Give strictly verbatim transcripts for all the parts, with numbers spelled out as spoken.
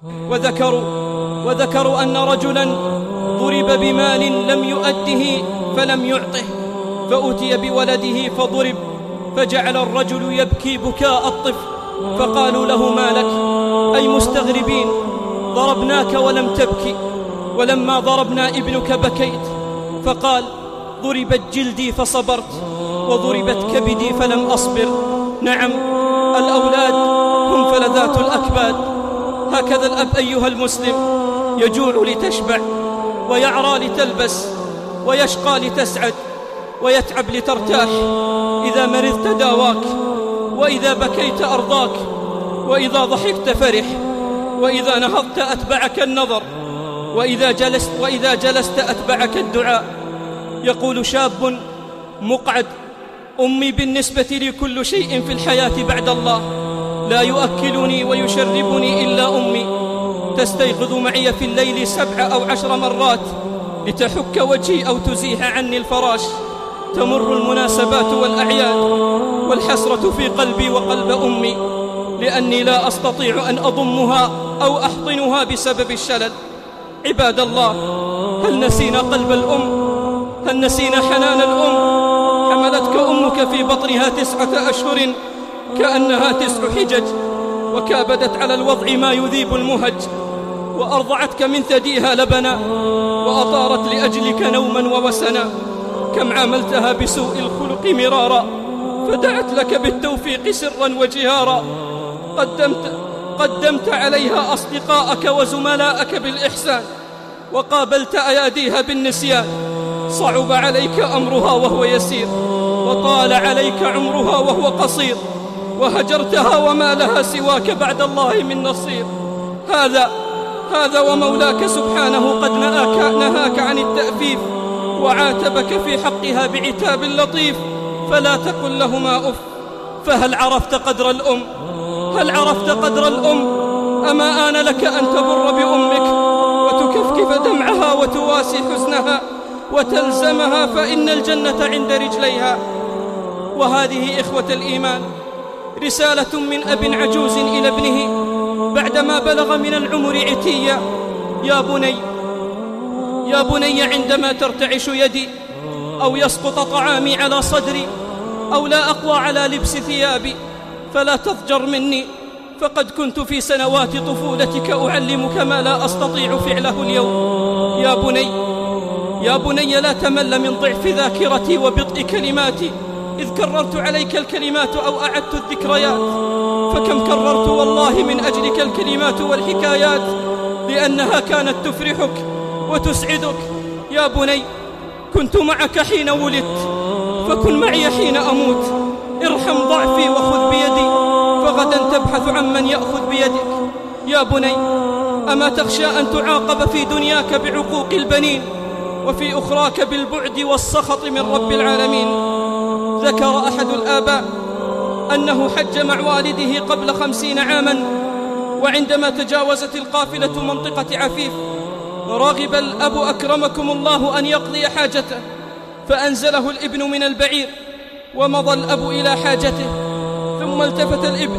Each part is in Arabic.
وذكروا, وذكروا أن رجلا ضرب بمال لم يؤده فلم يعطه، فأتي بولده فضرب، فجعل الرجل يبكي بكاء الطفل، فقالوا له: ما لك؟ أي مستغربين، ضربناك ولم تبكي، ولما ضربنا ابنك بكيت. فقال: ضربت جلدي فصبرت، وضربت كبدي فلم أصبر. نعم، الأولاد هم فلذات الأكباد. هكذا الأب أيها المسلم يجوع لتشبع، ويعرى لتلبس، ويشقى لتسعد، ويتعب لترتاح. إذا مرضت داواك، وإذا بكيت أرضاك، وإذا ضحكت فرح، وإذا نهضت أتبعك النظر، وإذا جلست, وإذا جلست أتبعك الدعاء. يقول شاب مقعد: أمي بالنسبة لي كل شيء في الحياة بعد الله، لا يؤكلني ويشربني إلا أمي، تستيقظ معي في الليل سبع أو عشر مرات لتحك وجهي أو تزيح عني الفراش. تمر المناسبات والأعياد والحسرة في قلبي وقلب أمي، لأني لا أستطيع أن أضمها أو أحضنها بسبب الشلل. عباد الله، هل نسينا قلب الأم؟ هل نسينا حنان الأم؟ حملتك أمك في بطنها تسعة أشهر كأنها تسع حجج، وكابدت على الوضع ما يذيب المهج، وأرضعتك من ثديها لبنا، وأطارت لأجلك نوما ووسنا. كم عاملتها بسوء الخلق مرارا، فدعت لك بالتوفيق سرا وجهارا. قدمت, قدمت عليها أصدقاءك وزملاءك بالإحسان، وقابلت أياديها بالنسيان. صعب عليك أمرها وهو يسير، وطال عليك عمرها وهو قصير، وهجرتها وما لها سواك بعد الله من نصير. هذا هذا ومولاك سبحانه قد نهاك, نهاك عن التأفيف، وعاتبك في حقها بعتاب لطيف، فلا تقل لهما أف. فهل عرفت قدر الأم؟ هل عرفت قدر الأم؟ أما آن لك أن تبر بأمك وتكفكف دمعها وتواسي حزنها وتلزمها، فإن الجنة عند رجليها. وهذه إخوة الإيمان رسالة من أب عجوز إلى ابنه بعدما بلغ من العمر عتيا: يا بني يا بني عندما ترتعش يدي، أو يسقط طعامي على صدري، أو لا أقوى على لبس ثيابي، فلا تضجر مني، فقد كنت في سنوات طفولتك أعلمك ما لا أستطيع فعله اليوم. يا بني يا بني لا تمل من ضعف ذاكرتي وبطء كلماتي، إذ كررت عليك الكلمات أو أعدت الذكريات. فكم كررت والله من أجلك الكلمات والحكايات، لأنها كانت تفرحك وتسعدك. يا بني، كنت معك حين ولدت، فكن معي حين أموت. ارحم ضعفي وخذ بيدي، فغدا تبحث عن من يأخذ بيدك. يا بني، أما تخشى أن تعاقب في دنياك بعقوق البنين، وفي أخراك بالبعد والسخط من رب العالمين؟ ذكر أحد الآباء أنه حج مع والده قبل خمسين عاما، وعندما تجاوزت القافلة منطقة عفيف، رغب الأب أكرمكم الله أن يقضي حاجته، فأنزله الابن من البعير، ومضى الأب إلى حاجته، ثم التفت الابن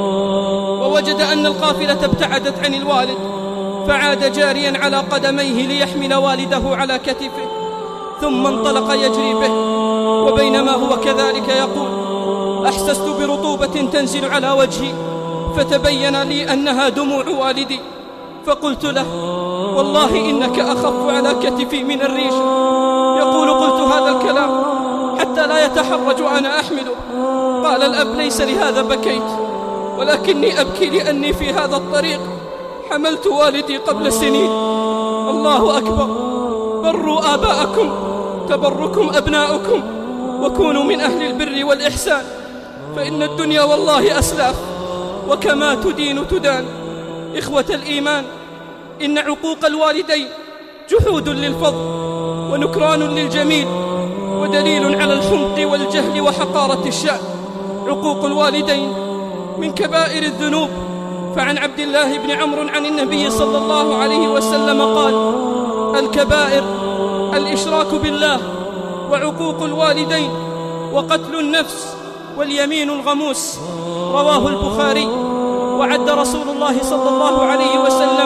ووجد أن القافلة ابتعدت عن الوالد، فعاد جاريا على قدميه ليحمل والده على كتفه، ثم انطلق يجري به. وبينما هو كذلك يقول: أحسست برطوبة تنزل على وجهي، فتبين لي أنها دموع والدي، فقلت له: والله إنك أخف على كتفي من الريش. يقول: قلت هذا الكلام حتى لا يتحرج وأنا أحمله. قال الأب: ليس لهذا بكيت، ولكني أبكي لأني في هذا الطريق حملت والدي قبل سنين. الله أكبر، بروا آباءكم تبركم أبناؤكم، وكونوا من أهل البر والإحسان، فإن الدنيا والله أسلاف، وكما تدين تدان. إخوة الإيمان، إن عقوق الوالدين جحود للفضل ونكران للجميل، ودليل على الحمق والجهل وحقارة الشأن. عقوق الوالدين من كبائر الذنوب، فعن عبد الله بن عمرو عن النبي صلى الله عليه وسلم قال: الكبائر الإشراك بالله، وعقوق الوالدين، وقتل النفس، واليمين الغموس. رواه البخاري. وعد رسول الله صلى الله عليه وسلم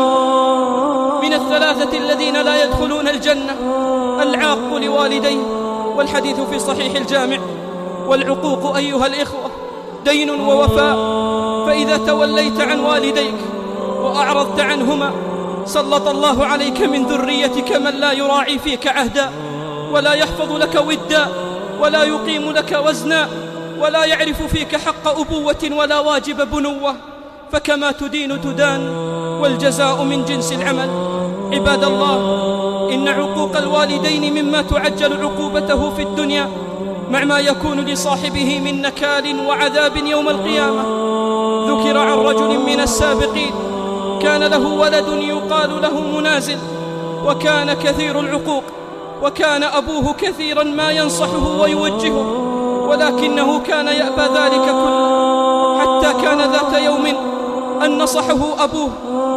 الثلاثة الذين لا يدخلون الجنة: العاق لوالديه، والحديث في صحيح الجامع. والعقوق أيها الإخوة دين ووفاء، فإذا توليت عن والديك وأعرضت عنهما سلط الله عليك من ذريتك من لا يراعي فيك عهدا، ولا يحفظ لك ودا، ولا يقيم لك وزنا، ولا يعرف فيك حق أبوة ولا واجب بنوة. فكما تدين تدان، والجزاء من جنس العمل. عباد الله، إن عقوق الوالدين مما تعجل عقوبته في الدنيا، مع ما يكون لصاحبه من نكال وعذاب يوم القيامة. ذكر عن رجل من السابقين كان له ولد يقال له منازل، وكان كثير العقوق، وكان أبوه كثيرا ما ينصحه ويوجهه، ولكنه كان يأبى ذلك كله، حتى كان ذات يوم أن نصحه أبوه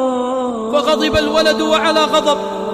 فغضب الولد وعلى غضب،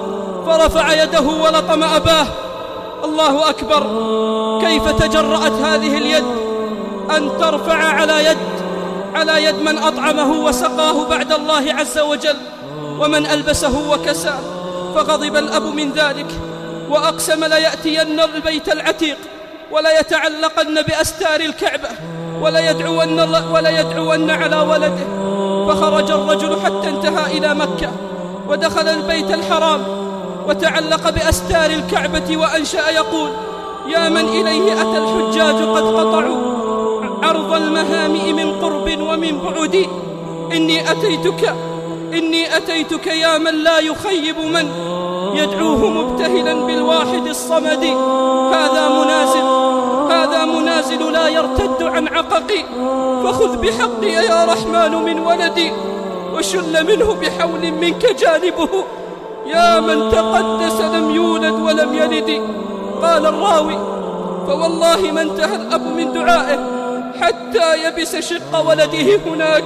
فرفع يده ولطم أباه. الله أكبر! كيف تجرأت هذه اليد أن ترفع على يد على يد من أطعمه وسقاه بعد الله عز وجل، ومن ألبسه وكساه؟ فغضب الأب من ذلك، وأقسم ليأتين البيت العتيق وليتعلقن بأستار الكعبة وليدعون, وليدعون على ولده. فخرج الرجل حتى انتهى إلى مكة، ودخل البيت الحرام وتعلق بأستار الكعبة، وأنشأ يقول: يا من إليه أتى الحجاج قد قطعوا عرض المهامئ من قرب ومن بعد، إني أتيتك إني أتيتك يا من لا يخيب من يدعوه مبتهلا بالواحد الصمد. هذا منازل هذا منازل لا يرتد عن عققي، فخذ بحقي يا رحمن من ولدي، وشل منه بحول منك جانبه، يا من تقدس لم يولد ولم يلد. قال الراوي: فوالله ما انتهى الأب من دعائه حتى يبس شق ولده هناك.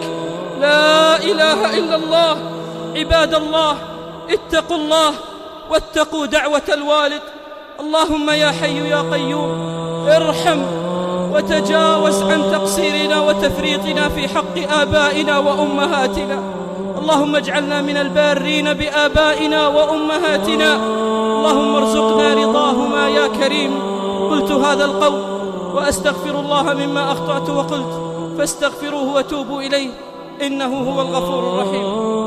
لا إله إلا الله. عباد الله، اتقوا الله واتقوا دعوة الوالد. اللهم يا حي يا قيوم ارحم وتجاوز عن تقصيرنا وتفريطنا في حق آبائنا وأمهاتنا. اللهم اجعلنا من البارين بآبائنا وأمهاتنا. اللهم ارزقنا رضاهما يا كريم. قلت هذا القول وأستغفر الله مما أخطأت وقلت، فاستغفروه وتوبوا إليه، إنه هو الغفور الرحيم.